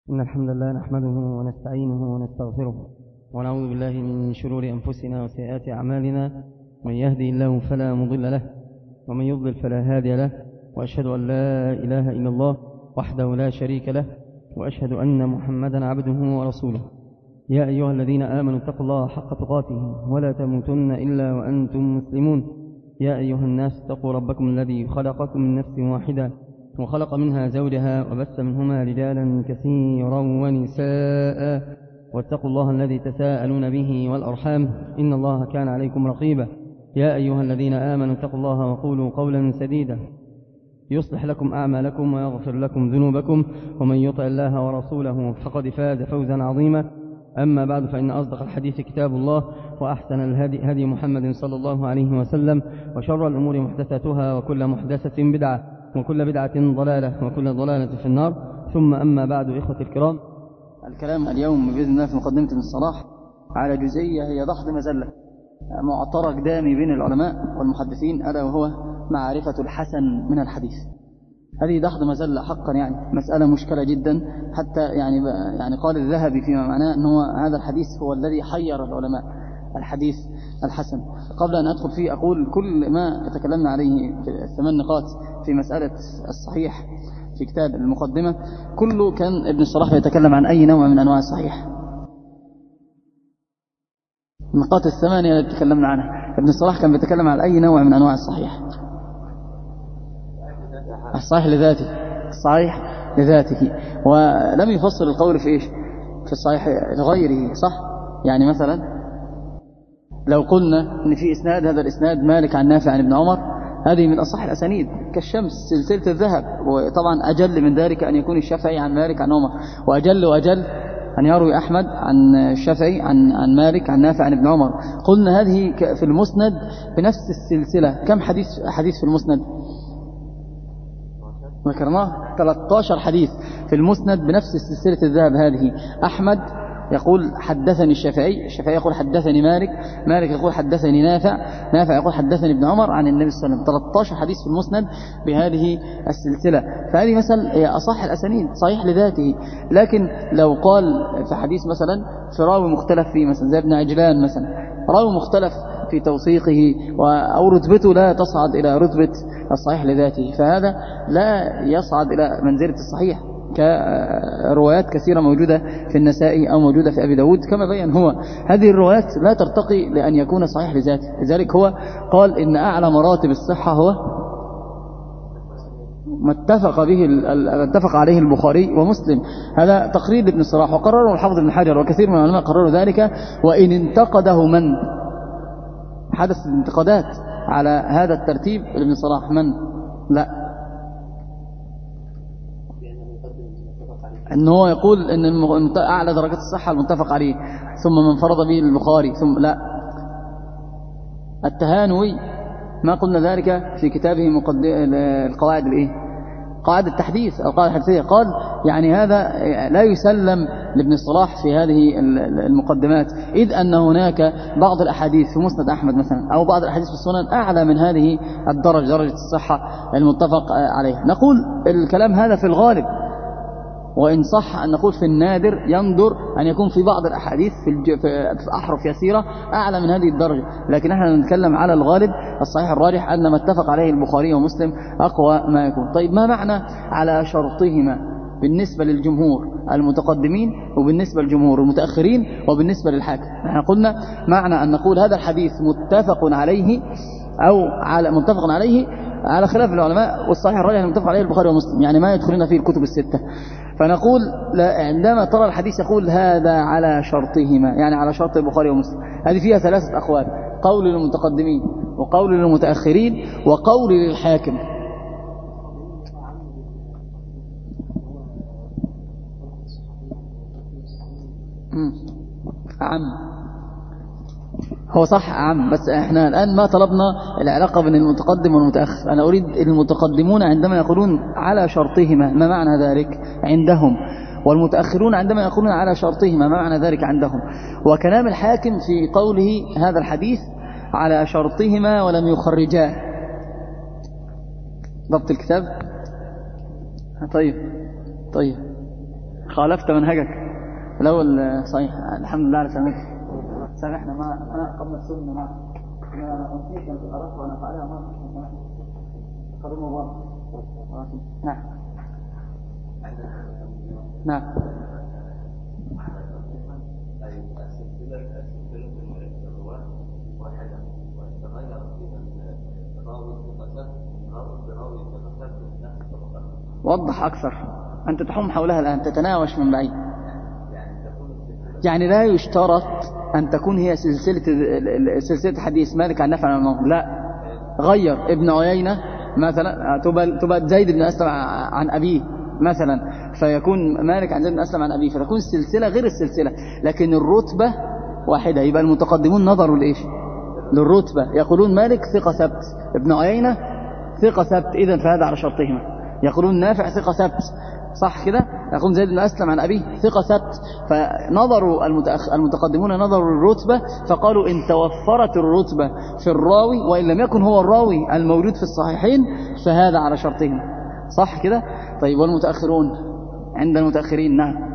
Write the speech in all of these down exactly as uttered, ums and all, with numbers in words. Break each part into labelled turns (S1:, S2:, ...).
S1: إن الحمد لله نحمده ونستعينه ونستغفره ونعوذ بالله من شرور أنفسنا وسيئات أعمالنا. من يهدي الله فلا مضل له ومن يضلل فلا هادي له، وأشهد أن لا إله إلا الله وحده لا شريك له، وأشهد أن محمدا عبده ورسوله. يا أيها الذين آمنوا اتقوا الله حق تقاته ولا تموتن إلا وأنتم مسلمون. يا أيها الناس اتقوا ربكم الذي خلقكم من نفس واحدة وخلق منها زوجها وبث منهما رجالا كثيرا ونساء، واتقوا الله الذي تساءلون به والأرحام إن الله كان عليكم رقيبا. يا أيها الذين آمنوا اتقوا الله وقولوا قولا سديدا يصلح لكم أعمالكم ويغفر لكم ذنوبكم، ومن يطع الله ورسوله فقد فاز فوزا عظيما. أما بعد، فإن أصدق الحديث كتاب الله، وأحسن الهدي هدي محمد صلى الله عليه وسلم، وشر الأمور محدثاتها، وكل محدثة بدعة، وكل بدعة ضلالة، وكل ضلالة في النار. ثم أما بعد، إخوة الكرام، الكلام اليوم بإذن الله في مقدمة ابن الصلاح على جزئية هي دحض مزلة معترك دامي بين العلماء والمحدثين، ألا وهو معرفة الحسن من الحديث. هذه دحض مزلة حقا، يعني مسألة مشكلة جدا، حتى يعني يعني قال الذهبي فيما معناه أنه هذا الحديث هو الذي حير العلماء، الحديث الحسن. قبل أن أدخل فيه أقول كل ما تكلمنا عليه في الثمان نقاط في مسألة الصحيح في كتاب المقدمة كله كان ابن الصلاح يتكلم عن أي نوع من أنواع الصحيح. النقاط الثمانية التي تكلمنا عنها ابن الصلاح كان بيتكلم عن أي نوع من أنواع الصحيح. الصحيح لذاته، الصحيح لذاته، ولم يفصل القول في إيش؟ في الصحيح لغيره، صح؟ يعني مثلا لو قلنا إن في إسناد، هذا الإسناد مالك عن نافع عن ابن عمر، هذه من أصح الأسانيد كالشمس سلسلة الذهب. وطبعا أجل من ذلك أن يكون الشافعي عن مالك عن عمر، وأجل وأجل أن يروي أحمد عن الشافعي عن عن مالك عن نافع عن ابن عمر. قلنا هذه في المسند بنفس السلسلة. كم حديث حديث في المسند؟ ذكرناه ثلاثة عشر حديث في المسند بنفس سلسلة الذهب هذه. أحمد يقول حدثني الشافعي، الشافعي يقول حدثني مالك، مالك يقول حدثني نافع، نافع يقول حدثني ابن عمر عن النبي صلى الله عليه وسلم. ثلاثة عشر حديث في المسند بهذه السلسلة. فهذه مثلا هي أصح الأسانيد، صحيح لذاته. لكن لو قال في حديث مثلا في راوي مختلف فيه، مثلا زي ابن عجلان مثلا، راوي مختلف في توثيقه أو رتبته لا تصعد إلى رتبة الصحيح لذاته، فهذا لا يصعد إلى منزلة الصحيح، كروايات كثيرة موجودة في النسائي أو موجودة في أبي داود كما بيّن هو. هذه الروايات لا ترتقي لأن يكون صحيح لذاته. لذلك هو قال إن أعلى مراتب الصحة هو ما اتفق به ما اتفق عليه البخاري ومسلم. هذا تقرير ابن الصلاح، وقرره الحافظ ابن حجر، وكثير من العلماء قرروا ذلك. وإن انتقده من حدث انتقادات على هذا الترتيب ابن الصلاح، من لا أنه هو يقول أن أعلى درجات الصحة المتفق عليه، ثم من فرض به البخاري، ثم لا. التهانوي ما قلنا ذلك في كتابه القواعد الإيه؟ قواعد التحديث أو قواعد الحديثية، قال يعني هذا لا يسلم لابن الصلاح في هذه المقدمات، إذ أن هناك بعض الأحاديث في مسند أحمد مثلا أو بعض الأحاديث في السنن أعلى من هذه الدرجة، درجة الصحة المتفق عليها. نقول الكلام هذا في الغالب، وإن صح أن نقول في النادر يندر أن يكون في بعض الأحاديث في أحرف يسيرة أعلى من هذه الدرجة، لكن احنا نتكلم على الغالب. الصحيح الراجح أن ما اتفق عليه البخاري ومسلم أقوى ما يكون. طيب ما معنى على شرطهما بالنسبة للجمهور المتقدمين وبالنسبة للجمهور المتأخرين وبالنسبة للحاكم؟ احنا قلنا معنى أن نقول هذا الحديث متفق عليه أو على متفق عليه على خلاف العلماء، والصحيح الراجح المتفق عليه البخاري ومسلم، يعني ما يدخلنا فيه الكتب الستة. فنقول عندما ترى الحديث يقول هذا على شرطهما، يعني على شرط البخاري ومسلم. هذه فيها ثلاثة أقوال: قول للمتقدمين، وقول للمتأخرين، وقول للحاكم. عم هو صح عام، بس احنا الآن ما طلبنا العلاقة بين المتقدم والمتأخر. أنا أريد المتقدمون عندما يقولون على شرطهما ما معنى ذلك عندهم، والمتأخرون عندما يقولون على شرطهما ما معنى ذلك عندهم. وكلام الحاكم في قوله هذا الحديث على شرطهما ولم يخرجاه. ضبط الكتاب. طيب طيب
S2: خالفت منهجك الأول. صحيح، الحمد لله على سلامتك. سامحنا ما ما قبل السنة ما أنا أنسيت أن أردت وأنا فعلها ما سامحنا. قدم مبارك. نعم نعم. وضح أكثر، أنت تحوم حولها الآن، تتناوش من بعيد. يعني لا يشترط أن تكون هي سلسلة سلسلة حديث مالك عن نافع عن عمر، لا، غير ابن عيينة مثلا تبقى زيد بن أسلم عن أبيه مثلا، فيكون مالك عن زيد بن أسلم عن أبيه، فتكون السلسلة غير السلسلة، لكن الرتبة واحدة. يبقى المتقدمون نظروا لإيش؟ للرتبة، يقولون مالك ثقة ثبت، ابن عيينة ثقة ثبت، إذن فهذا على شرطهما. يقولون نافع ثقة ثبت، صح كده؟ يقولون زيد بن أسلم عن أبيه ثقة ثبت. فنظروا المتأخ... المتقدمون نظروا للرتبة، فقالوا إن توفرت الرتبة في الراوي وإن لم يكن هو الراوي الموجود في الصحيحين فهذا على شرطهما، صح كده؟ طيب والمتأخرون عند المتأخرين؟ نعم.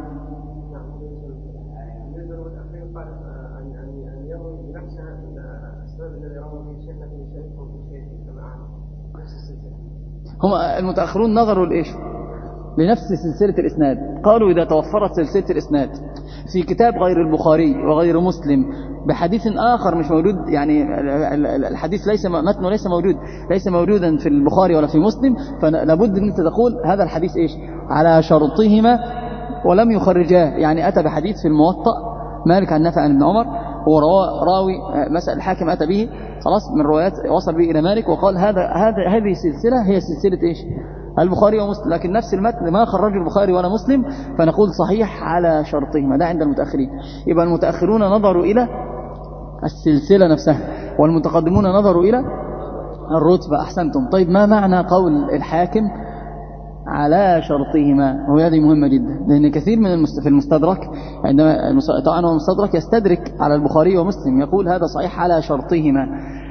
S2: هم المتأخرون نظروا لإيش؟ لنفس سلسلة الإسناد. قالوا إذا توفرت سلسلة الإسناد في كتاب غير البخاري وغير مسلم بحديث آخر مش موجود، يعني الحديث ليس متنه ليس موجود ليس موجودا في البخاري ولا في مسلم، فلابد أن أنت تقول هذا الحديث إيش؟ على شرطهما ولم يخرجاه. يعني أتى بحديث في الموطأ مالك عن نافع عن ابن عمر، وراوي مسأل الحاكم أتى به خلاص من روايات وصل به إلى مالك وقال هذا هذا هذه السلسلة هي سلسلة إيش؟ البخاري ومسلم، لكن نفس المتن ما خرج البخاري ولا مسلم، فنقول صحيح على شرطهما. ده عند المتأخرين. يبقى المتأخرون نظروا إلى السلسلة نفسها، والمتقدمون نظروا إلى الرتبة. أحسنتم. طيب ما معنى قول الحاكم على شرطهما؟ وهذه مهمة جدا، لأن كثير من في المستدرك عندما طبعا هو المستدرك يستدرك على البخاري ومسلم، يقول هذا صحيح على شرطهما.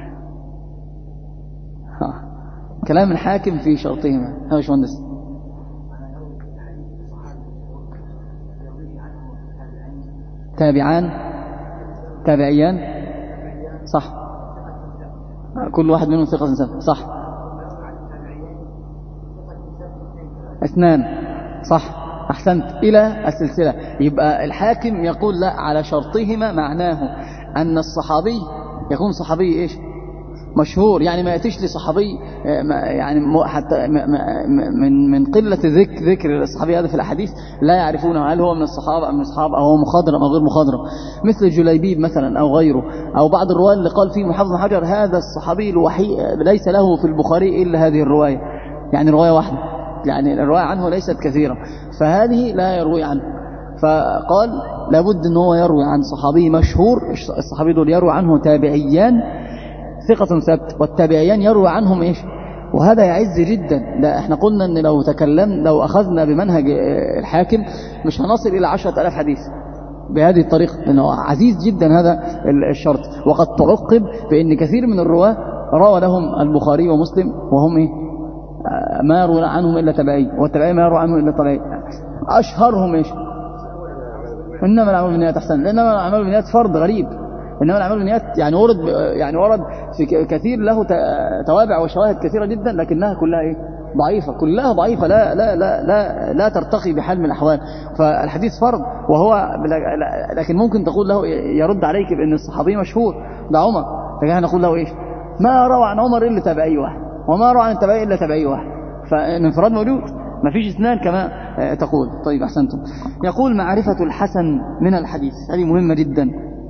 S2: كلام الحاكم في شرطهما. ها يا باشمهندس. تابعان تابعيان، صح، كل واحد منهم ثقة ثبت، صح. اثنان، صح، أحسنت، إلى السلسلة. يبقى الحاكم يقول لا على شرطهما، معناه أن الصحابي يكون صحابي إيش؟ مشهور. يعني ما يأتيش لصحابي يعني حتى من من قلة ذكر ذكر الصحابي هذا في الأحاديث لا يعرفونه هل هو من الصحابة أو من الصحابة أو هو مخضرم أو غير مخضرم، مثل جليبيب مثلا أو غيره، أو بعض الرواية اللي قال فيه محافظ حجر هذا الصحابي الوحيد ليس له في البخاري إلا هذه الرواية، يعني رواية واحدة، يعني الرواية عنه ليست كثيرة، فهذه لا يروي عنه. فقال لابد أن هو يروي عن صحابي مشهور، الصحابي دول يروي عنه تابعيان ثقة ثبت، والتابعيان يروي عنهم إيش؟ وهذا يعز جدا. لا احنا قلنا أن لو تكلم لو أخذنا بمنهج الحاكم مش هنصل إلى عشرة آلاف حديث بهذه الطريقة، لأنه عزيز جدا هذا الشرط. وقد تعقب بأن كثير من الرواة روى لهم البخاري ومسلم وهم إيه؟ ما يروي عنهم إلا تبعي، والتبعي ما يروي عنهم إلا تبعي. أشهرهم إيش؟ إنما الأعمال بالنيات. أحسن. إنما الأعمال بالنيات فرض غريب، إنما الأعمال بالنيات يعني ورد يعني ورد في كثير له توابع وشواهد كثيرة جدا، لكنها كلها إيه؟ ضعيفة، كلها ضعيفة، لا لا لا لا لا ترتقي بحال من الأحوال. فالحديث فرض وهو، لكن ممكن تقول له يرد عليك بأن الصحابي مشهور ده عمر، فكان نقول له إيش؟ ما روى عن عمر إلا تابعي واحد، وما روى عن التابعي إلا تابعي واحد، فالانفراد موجود، ما فيش اثنان كما تقول. طيب أحسنتم. يقول معرفة الحسن من الحديث، هذه مهمة جدا.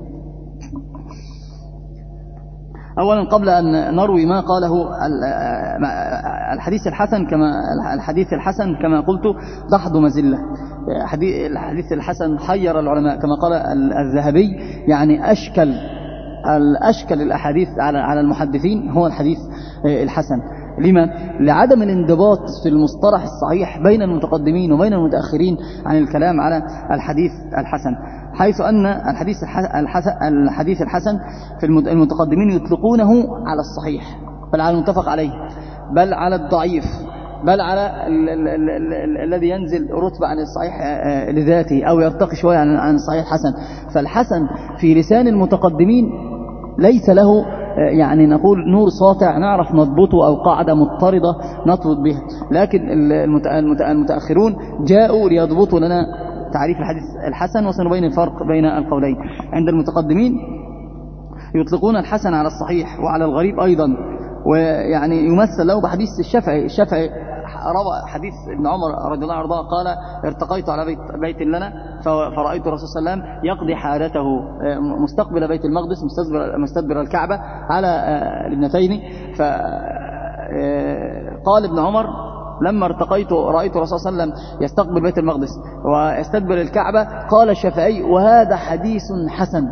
S2: أولا قبل أن نروي ما قاله الحديث الحسن، كما الحديث الحسن كما قلت ضحض مزلة. الحديث الحسن حير العلماء كما قال الذهبي، يعني أشكل الأشكل الأحاديث على المحدثين هو الحديث الحسن. لما؟ لعدم الانضباط في المصطلح الصحيح بين المتقدمين وبين المتأخرين عن الكلام على الحديث الحسن، حيث أن الحديث الحديث الحسن في المتقدمين يطلقونه على الصحيح، بل على المتفق عليه، بل على الضعيف، بل على ال ال ال ال ال الذي ينزل رتبة عن الصحيح لذاته أو يرتقي شوية عن عن الصحيح الحسن. فالحسن في لسان المتقدمين ليس له يعني نقول نور ساطع نعرف نضبطه أو قاعدة مضطردة نطرد بها، لكن المتأخرون جاءوا ليضبطوا لنا تعريف الحديث الحسن، وسنبين الفرق بين القولين. عند المتقدمين يطلقون الحسن على الصحيح وعلى الغريب أيضا، ويعني يمثل له بحديث الشافعي. الشافعي روى حديث ابن عمر رضي الله عنه قال ارتقيت على بيت, بيت لنا فرأيت الرسول صلى الله عليه وسلم يقضي حاجته مستقبل بيت المقدس مستدبر, مستدبر الكعبة على الابنتين. فقال ابن عمر لما ارتقيت رأيت الرسول صلى الله عليه وسلم يستقبل بيت المقدس ويستدبر الكعبة. قال الشافعي وهذا حديث حسن.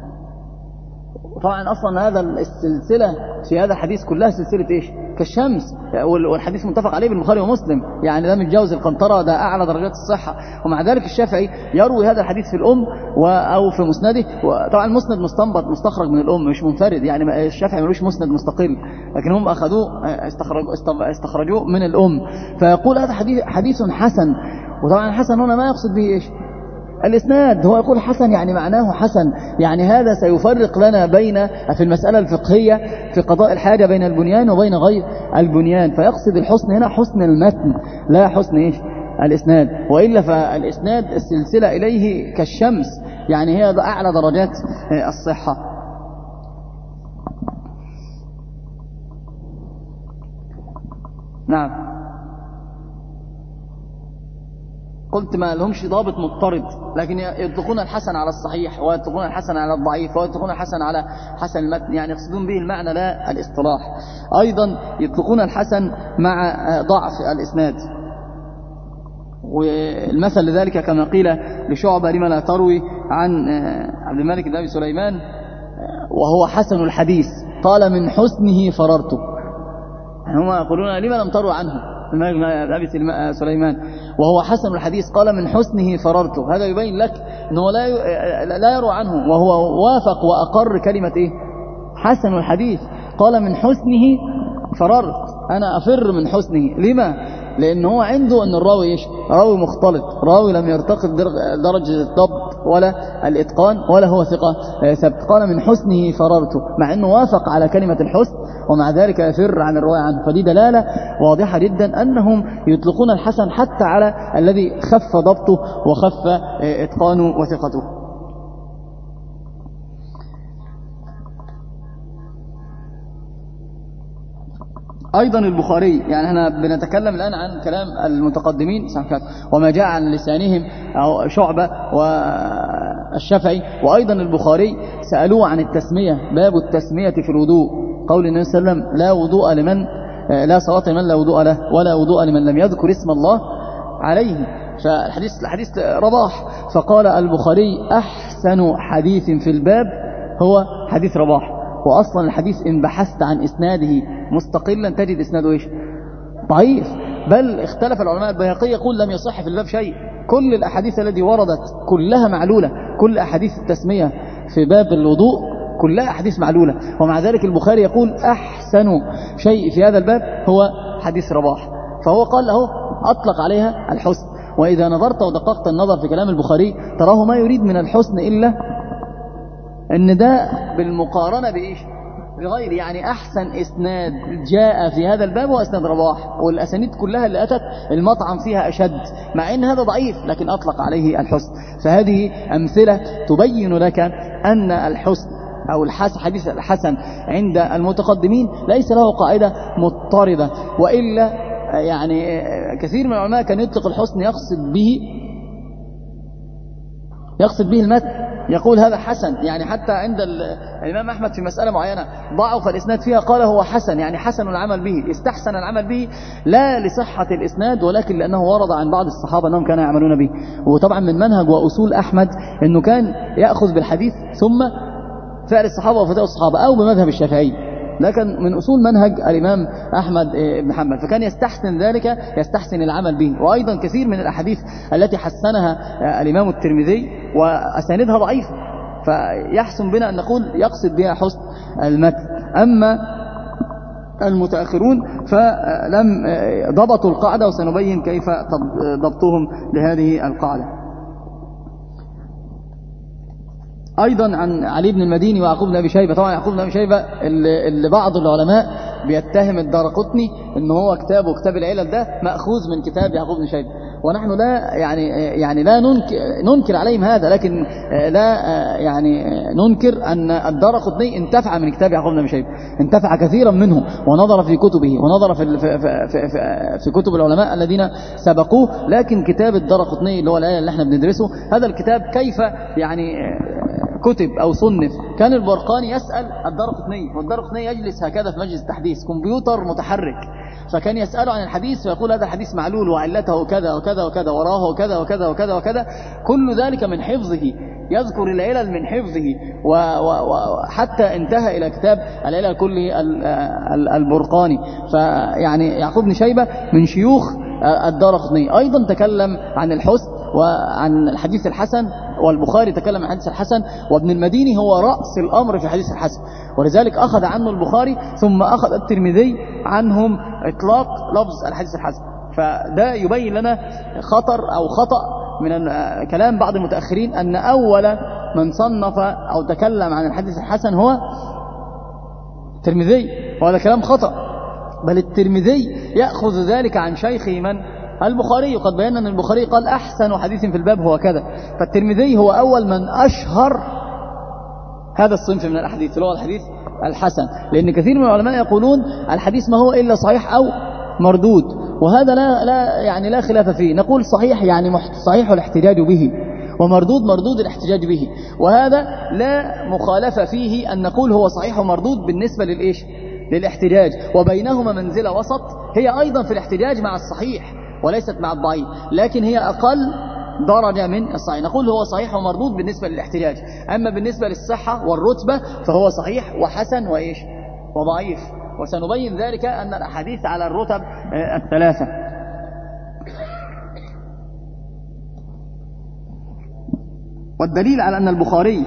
S2: طبعا أصلا هذا السلسلة في هذا الحديث كلها سلسلة إيش؟ كالشمس، والحديث متفق عليه بالبخاري ومسلم، يعني ده متجاوز القنطرة، ده أعلى درجات الصحة. ومع ذلك الشافعي يروي هذا الحديث في الأم أو في مسنده. وطبعا المسند مستنبط مستخرج من الأم مش منفرد، يعني الشافعي ملوش مسند مستقل، لكن هم أخذوه استخرجوه من الأم. فيقول هذا حديث, حديث حسن. وطبعا حسن هنا ما يقصد به إيش؟ الإسناد. هو يقول حسن يعني معناه حسن، يعني هذا سيفرق لنا بين في المسألة الفقهية في قضاء الحاجة بين البنيان وبين غير البنيان. فيقصد الحسن هنا حسن المتن لا حسن إيش؟ الإسناد. وإلا فالإسناد السلسلة إليه كالشمس، يعني هي أعلى درجات الصحة. نعم قلت ما لهمش ضابط مضطرد، لكن يطلقون الحسن على الصحيح ويطلقون الحسن على الضعيف ويطلقون الحسن على حسن المتن، يعني يقصدون به المعنى لا الاصطلاح. أيضا يطلقون الحسن مع ضعف الإسناد، والمثل لذلك كما قيل لشعبة لما لا تروي عن عبد الملك بن أبي سليمان وهو حسن الحديث قال من حسنه فررت. يعني هم يقولون لما لم تروي عنه أبي سليمان وهو حسن الحديث قال من حسنه فررت. هذا يبين لك أنه لا لا يروى عنه، وهو وافق وأقر كلمة إيه؟ حسن الحديث. قال من حسنه فررت، أنا أفر من حسنه. لما؟ لأنه هو عنده أن الراوي إيش؟ راوي مختلط، راوي لم يرتقي درجة الضبط ولا الإتقان ولا هو ثقة ثبت. قال من حسنه فررت، مع أنه وافق على كلمة الحسن ومع ذلك يفر عن الرواية عنه. فدي دلالة واضحة جدا أنهم يطلقون الحسن حتى على الذي خف ضبطه وخف إتقانه وثقته. أيضا البخاري، يعني احنا بنتكلم الآن عن كلام المتقدمين وما جاء عن لسانهم أو شعبة والشافعي. وأيضا البخاري سألوه عن التسمية، باب التسمية في الوضوء. قول النبي صلى الله عليه وسلم لا وضوء لمن لا صلاة لمن لا وضوء له ولا وضوء لمن لم يذكر اسم الله عليه. فالحديث الحديث رباح، فقال البخاري أحسن حديث في الباب هو حديث رباح. وأصلا الحديث إن بحثت عن إسناده مستقلا تجد إسناده إيش؟ ضعيف. بل اختلف العلماء، البيهقي يقول لم يصح في الباب شيء. كل الأحاديث التي وردت كلها معلولة، كل أحاديث التسمية في باب الوضوء كلها أحاديث معلولة. ومع ذلك البخاري يقول أحسن شيء في هذا الباب هو حديث رباح. فهو قال له أطلق عليها الحسن. وإذا نظرت ودققت النظر في كلام البخاري تراه ما يريد من الحسن إلا ان ده بالمقارنة بإيش؟ بغير، يعني أحسن إسناد جاء في هذا الباب هو إسناد رباح، والأسانيد كلها اللي أتت المطعم فيها أشد، مع أن هذا ضعيف لكن أطلق عليه الحسن. فهذه أمثلة تبين لك أن الحسن أو الحسن حديث الحسن عند المتقدمين ليس له قاعدة مضطردة. وإلا يعني كثير من العلماء كان يطلق الحسن يقصد به يقصد به المتن، يقول هذا حسن. يعني حتى عند الإمام أحمد في مسألة معينة ضعف الإسناد فيها قال هو حسن، يعني حسن العمل به، استحسن العمل به لا لصحة الإسناد ولكن لأنه ورد عن بعض الصحابة أنهم كانوا يعملون به. وطبعا من منهج وأصول أحمد أنه كان يأخذ بالحديث ثم فعل الصحابة وفتاوى الصحابة أو بمذهب الشافعي. لكن من أصول منهج الإمام أحمد بن حنبل، فكان يستحسن ذلك، يستحسن العمل به. وأيضا كثير من الأحاديث التي حسنها الإمام الترمذي وأساندها ضعيفة، فيحسن بنا أن نقول يقصد بها حسن المتن. أما المتأخرون فلم ضبطوا القاعدة، وسنبين كيف ضبطهم لهذه القاعدة. أيضا عن علي بن المديني ويعقوب بن أبي شيبة. طبعا يعقوب بن أبي شيبة اللي بعض العلماء بيتهم الدارقطني إن هو كتابه كتاب العلل ده مأخوذ من كتاب يعقوب بن شيبة، ونحن لا يعني يعني لا ننكر, ننكر عليهم هذا، لكن لا يعني ننكر أن الدارقطني انتفع من كتاب يعقوب بن أبي شيبة، انتفع كثيرا منه ونظر في كتبه ونظر في في في, في, في كتب العلماء الذين سبقوه. لكن كتاب الدارقطني اللي هو الآية اللي احنا بندرسه، هذا الكتاب كيف يعني كتب أو صنف؟ كان البرقاني يسأل الدارقطني، والدارقطني يجلس هكذا في مجلس التحديث، كمبيوتر متحرك، فكان يسأله عن الحديث فيقول هذا الحديث معلول وعلته كذا وكذا وكذا وراه كذا وكذا وكذا وكذا، كل ذلك من حفظه، يذكر العلل من حفظه، وحتى انتهى إلى كتاب العلل كله البرقاني. فيعني يعقوب بن شيبة من شيوخ الدارقطني. أيضا تكلم عن الحسن وعن الحديث الحسن، والبخاري تكلم عن الحديث الحسن، وابن المديني هو رأس الأمر في الحديث الحسن، ولذلك أخذ عنه البخاري ثم أخذ الترمذي عنهم إطلاق لفظ الحديث الحسن. فده يبين لنا خطر أو خطأ من كلام بعض المتأخرين أن أول من صنف أو تكلم عن الحديث الحسن هو الترمذي، وهذا كلام خطأ، بل الترمذي يأخذ ذلك عن شيخه من البخاري، وقد بينا أن البخاري قال أحسن حديث في الباب هو كذا، فالترمذي هو أول من أشهر هذا الصنف من الأحاديث اللي هو الحديث الحسن، لأن كثير من العلماء يقولون الحديث ما هو إلا صحيح أو مردود، وهذا لا لا يعني لا خلاف فيه. نقول صحيح يعني صحيح الاحتجاج به، ومردود مردود الاحتجاج به، وهذا لا مخالفة فيه أن نقول هو صحيح ومردود بالنسبة للإيش؟ للاحتجاج، وبينهما منزلة وسط هي أيضا في الاحتجاج مع الصحيح وليست مع الضعيف، لكن هي أقل درجة من الصحيح. نقول هو صحيح ومردود بالنسبة للاحتجاج، أما بالنسبة للصحة والرتبة فهو صحيح وحسن وإيش؟ وضعيف، وسنبين ذلك أن الأحاديث على الرتب الثلاثة. والدليل على أن البخاري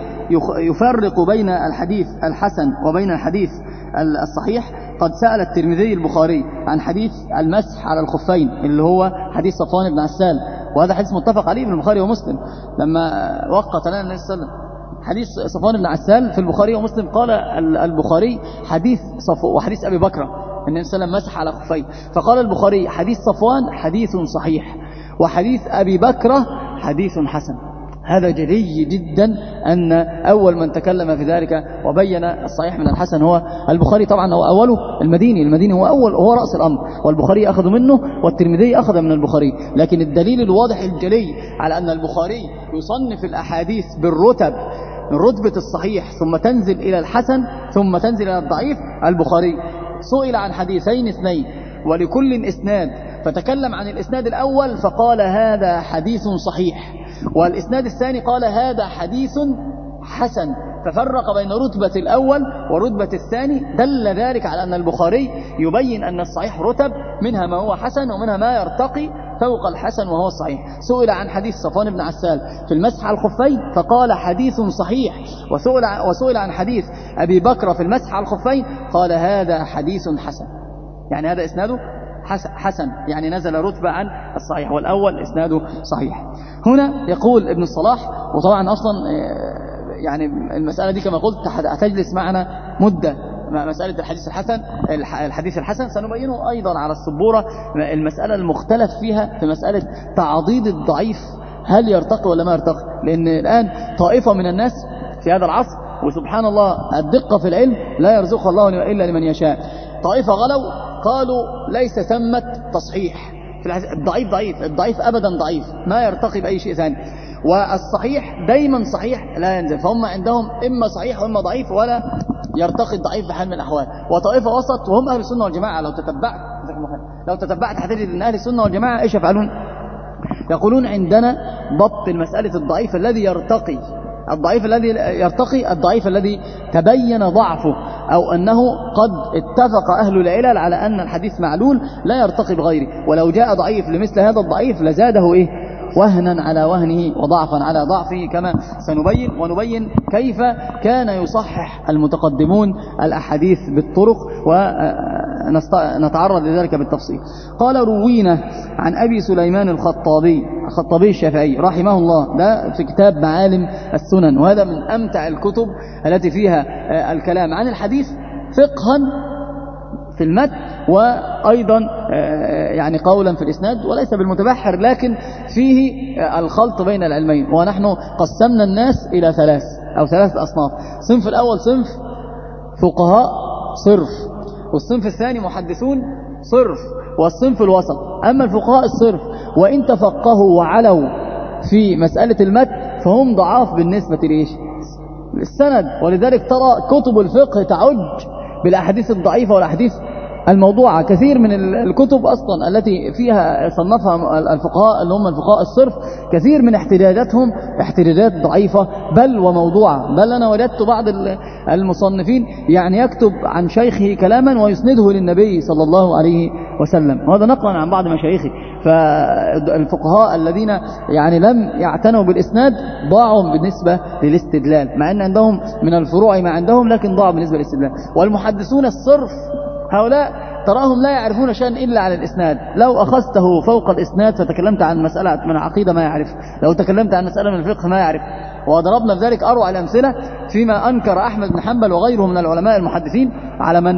S2: يفرق بين الحديث الحسن وبين الحديث الصحيح، قد سأل الترمذي البخاري عن حديث المسح على الخفين اللي هو حديث صفوان بن عسال، وهذا حديث متفق عليه من البخاري ومسلم، لما وقت لنا النبي صلى الله عليه وسلم حديث صفوان بن عسال في البخاري ومسلم، قال البخاري حديث صفوان وحديث أبي بكر النبي صلى الله عليه وسلم مسح على خفين، فقال البخاري حديث صفوان حديث صحيح، وحديث أبي بكر حديث حسن. هذا جلي جدا أن أول من تكلم في ذلك وبين الصحيح من الحسن هو البخاري. طبعا هو أوله المديني، المديني هو أول هو رأس الأمر، والبخاري أخذ منه والترمذي أخذ من البخاري. لكن الدليل الواضح الجلي على أن البخاري يصنف الأحاديث بالرتب، من رتبة الصحيح ثم تنزل إلى الحسن ثم تنزل إلى الضعيف. البخاري سئل عن حديثين اثنين ولكل إسناد، فتكلم عن الإسناد الأول فقال هذا حديث صحيح، والإسناد الثاني قال هذا حديث حسن، ففرق بين رتبة الأول ورتبة الثاني. دل ذلك على أن البخاري يبين أن الصحيح رتب، منها ما هو حسن ومنها ما يرتقي فوق الحسن وهو الصحيح. سئل عن حديث صفوان بن عسال في المسح على الخفين فقال حديث صحيح، وسئل وسئل عن حديث أبي بكر في المسح على الخفين قال هذا حديث حسن، يعني هذا إسناده حسن، يعني نزل رتبة عن الصحيح، والأول إسناده صحيح. هنا يقول ابن الصلاح، وطبعا أصلا يعني المسألة دي كما قلت هتجلس معنا مدة، مسألة الحديث الحسن الحديث الحسن سنبينه أيضا على السبورة. المسألة المختلف فيها في مسألة تعضيد الضعيف، هل يرتقي ولا ما يرتقي؟ لأن الآن طائفة من الناس في هذا العصر، وسبحان الله الدقة في العلم لا يرزقها الله إلا لمن يشاء، طائفة غلوا قالوا ليس ثمة تصحيح في الضعيف، ضعيف الضعيف أبدا ضعيف ما يرتقي بأي شيء ثاني، والصحيح دايما صحيح لا ينزل، فهم عندهم إما صحيح وإما ضعيف ولا يرتقي الضعيف بحال من الأحوال. وطائفة وسط وهم أهل السنة والجماعة، لو تتبعت لو تتبعت هتجد أن أهل السنة والجماعة إيش يفعلون؟ يقولون عندنا ضبط المسألة الضعيف الذي يرتقي، الضعيف الذي يرتقي الضعيف الذي تبين ضعفه، أو أنه قد اتفق أهل العلل على أن الحديث معلول لا يرتقي بغيره، ولو جاء ضعيف لمثل هذا الضعيف لزاده إيه؟ وهنا على وهنه وضعفا على ضعفه، كما سنبين. ونبين كيف كان يصحح المتقدمون الأحاديث بالطرق، نتعرض لذلك بالتفصيل. قال روينا عن أبي سليمان الخطابي الخطابي الشافعي رحمه الله، ده في كتاب معالم السنن، وهذا من أمتع الكتب التي فيها الكلام عن الحديث فقها في المتن، وأيضا يعني قولا في الإسناد، وليس بالمتبحر لكن فيه الخلط بين العلمين. ونحن قسمنا الناس إلى ثلاث أو ثلاث أصناف. الصنف الأول صنف فقهاء صرف، والصنف الثاني محدثون صرف، والصنف الوسط. أما الفقهاء الصرف وإن تفقهوا وعلوا في مسألة المتن فهم ضعاف بالنسبة لإيش؟ للسند، ولذلك ترى كتب الفقه تعج بالأحاديث الضعيفة والأحاديث الموضوعة. كثير من الكتب أصلا التي فيها صنفها الفقهاء اللي هم الفقهاء الصرف، كثير من احتجاجاتهم احتجاجات ضعيفة بل وموضوعة. بل أنا وجدت بعض المصنفين يعني يكتب عن شيخه كلاما ويسنده للنبي صلى الله عليه وسلم، وهذا نقلا عن بعض مشايخه. فالفقهاء الذين يعني لم يعتنوا بالإسناد ضاعوا بالنسبة للاستدلال، مع أن عندهم من الفروع ما عندهم، لكن ضاعوا بالنسبة للاستدلال. والمحدثون الصرف هؤلاء تراهم لا يعرفون شيئا إلا عن الإسناد. لو أخذته فوق الإسناد فتكلمت عن مسألة من العقيدة ما يعرف، لو تكلمت عن مسألة من الفقه ما يعرف. وضربنا في ذلك أروع الأمثلة فيما أنكر أحمد بن حنبل وغيره من العلماء المحدثين على من؟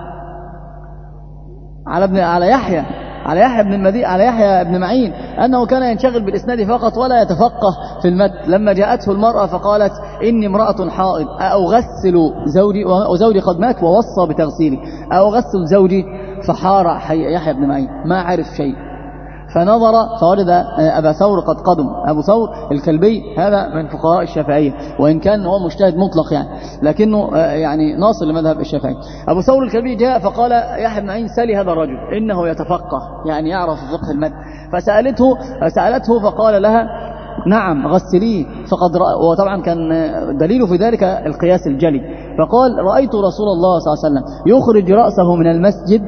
S2: على ابن على يحيى على يحيى بن المدي على يحيى بن معين، أنه كان ينشغل بالإسناد فقط ولا يتفقه في المتن. لما جاءته المرأة فقالت إني امرأة حائض أغسل زوجي، وزوجي قد مات ووصى بتغسيلي، أغسل زوجي، فحار يحيى بن معين ما عرف شيء، فنظر فوجد أبا ثور قد قدم. أبو ثور الكلبي هذا من فقهاء الشافعية، وإن كان هو مجتهد مطلق يعني، لكنه يعني ناصر لمذهب الشافعي. أبو ثور الكلبي جاء فقال يحيى بن معين سلي هذا الرجل إنه يتفقه، يعني يعرف فقه المتن. فسألته سألته فقال لها نعم غسليه، فقد رأى. وطبعا كان دليل في ذلك القياس الجلي. فقال رأيت رسول الله صلى الله عليه وسلم يخرج رأسه من المسجد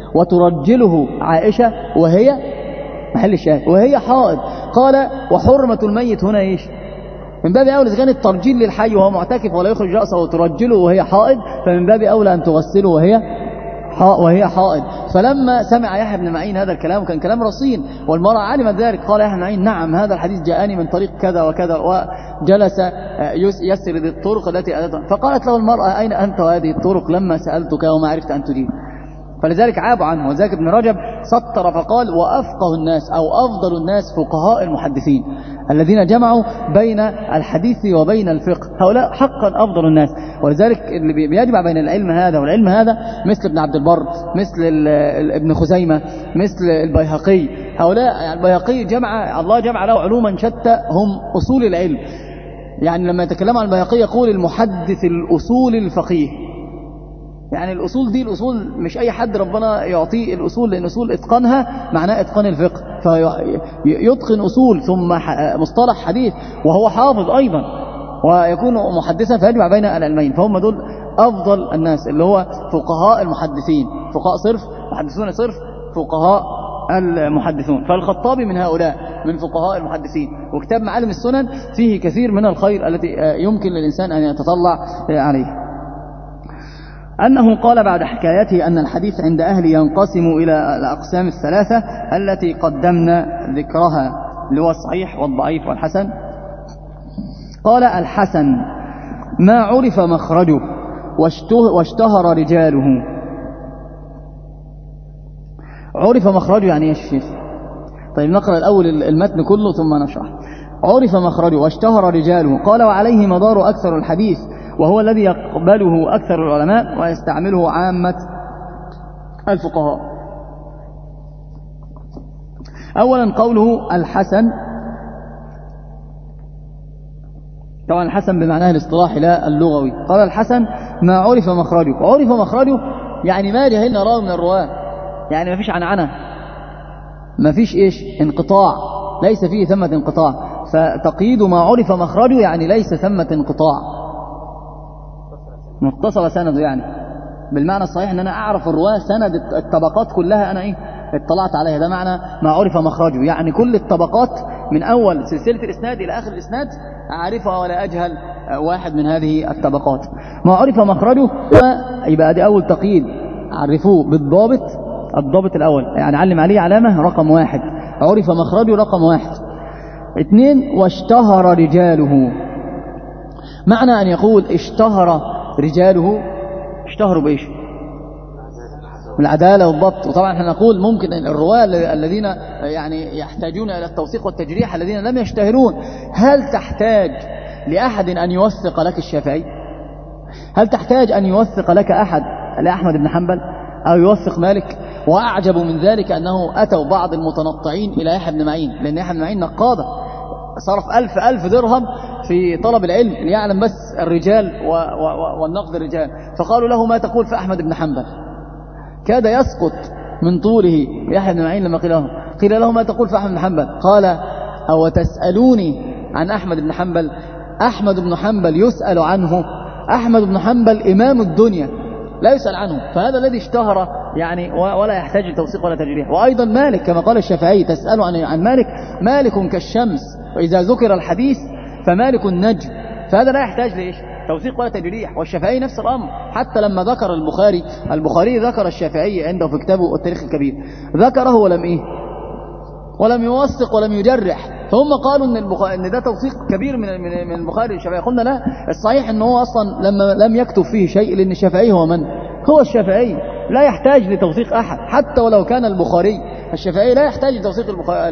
S2: وترجله عائشة وهي محل الشاهد وهي حائض. قال وحرمة الميت هنا ايش؟ من باب أولى إذا كان الترجيل للحي وهو معتكف ولا يخرج رأسه وترجله وهي حائض، فمن باب أولى أن تغسله وهي وهي حائض. فلما سمع يحيى بن معين هذا الكلام، وكان كلام رصين والمرأة علمت ذلك، قال يحيى بن معين نعم هذا الحديث جاءني من طريق كذا وكذا، وجلس يسرد الطرق التي أتتها. فقالت له المرأة أين أنت وهذه الطرق لما سألتك وما عرفت أن تجيب؟ فلذلك عابوا عنه. وذلك ابن رجب سطر فقال وأفقه الناس أو أفضل الناس فقهاء المحدثين الذين جمعوا بين الحديث وبين الفقه، هؤلاء حقا أفضل الناس. ولذلك اللي بيجمع بين العلم هذا والعلم هذا مثل ابن عبد البر، مثل ابن خزيمة، مثل البيهقي. هؤلاء يعني البيهقي جمع الله جمع له علوما شتى هم أصول العلم. يعني لما يتكلم عن البيهقي يقول المحدث الأصول الفقيه، يعني الأصول دي الأصول مش أي حد ربنا يعطيه الأصول، لأن أصول إتقانها معناه إتقان الفقه، فيتقن أصول ثم مصطلح حديث وهو حافظ أيضا ويكون محدثا، فيجمع بين العلمين. فهم دول أفضل الناس اللي هو فقهاء المحدثين، فقهاء صرف، محدثون صرف، فقهاء المحدثون. فالخطابي من هؤلاء من فقهاء المحدثين، وكتاب معالم السنن فيه كثير من الخير التي يمكن للإنسان أن يتطلع عليه. أنه قال بعد حكايته أن الحديث عند أهلي ينقسم إلى الأقسام الثلاثة التي قدمنا ذكرها، اللي هو الصحيح والضعيف والحسن. قال الحسن ما عرف مخرجه واشتهر رجاله. عرف مخرجه يعني ايش شيخ؟ طيب نقرأ الأول المتن كله ثم نشرح. عرف مخرجه واشتهر رجاله. قال وعليه مدار أكثر الحديث، وهو الذي يقبله أكثر العلماء ويستعمله عامة الفقهاء. أولا قوله الحسن، طبعا الحسن بمعناه الاصطلاحي لا اللغوي. قال الحسن ما عرف مخرجه. عرف مخرجه يعني ما جهلنا راوي من الرواة، يعني ما فيش عنعنة، ما فيش إيش انقطاع، ليس فيه ثمة انقطاع. فتقييد ما عرف مخرجه يعني ليس ثمة انقطاع، متصل سنده، يعني بالمعنى الصحيح ان انا اعرف الرواه سند الطبقات كلها انا ايه اطلعت عليها، ده معنى ما عرف مخرجه، يعني كل الطبقات من اول سلسلة الاسناد الى اخر الاسناد اعرفها ولا اجهل واحد من هذه الطبقات. ما عرف مخرجه يبقى دي اول تقييد، عرفوه بالضابط. الضابط الأول يعني علم عليه علامة رقم واحد، عرف مخرجه رقم واحد. اثنين، واشتهر رجاله. معنى أن يقول اشتهر رجاله، اشتهروا بإيش؟ العدالة والضبط. وطبعا احنا نقول ممكن الرواة الذين يعني يحتاجون إلى التوثيق والتجريح الذين لم يشتهرون، هل تحتاج لأحد أن يوثق لك الشافعي؟ هل تحتاج أن يوثق لك أحد لأحمد بن حنبل أو يوثق مالك؟ وأعجب من ذلك أنه أتوا بعض المتنطعين إلى يحيى بن معين، لأن يحيى بن معين نقاده صرف ألف ألف درهم في طلب العلم ليعلم بس الرجال و و والنقد الرجال، فقالوا له ما تقول في أحمد بن حنبل؟ كاد يسقط من طوله يحيى بن معين لما قيل له قيل له ما تقول في أحمد بن حنبل؟ قال أو تسألوني عن أحمد بن حنبل؟ أحمد بن حنبل يسأل عنه؟ أحمد بن حنبل إمام الدنيا لا يسأل عنه، فهذا الذي اشتهر يعني ولا يحتاج لتوثيق ولا تجريح. وأيضا مالك كما قال الشافعي تسأل عن عن مالك، مالك كالشمس وإذا ذكر الحديث فمالك النجم، فهذا لا يحتاج لإيش؟ توثيق ولا تجريح. والشافعي نفس الأمر، حتى لما ذكر البخاري البخاري ذكر الشافعي عنده في كتابه التاريخ الكبير، ذكره ولم إيه؟ ولم يوثق ولم يجرح. فهم قالوا ان البخاري ان ده توثيق كبير من من البخاري للشافعي. قلنا لا، الصحيح ان هو اصلا لما لم يكتب فيه شيء، لان الشافعي هو من؟ هو الشافعي، لا يحتاج لتوثيق احد حتى ولو كان البخاري. الشافعي لا يحتاج لتوثيق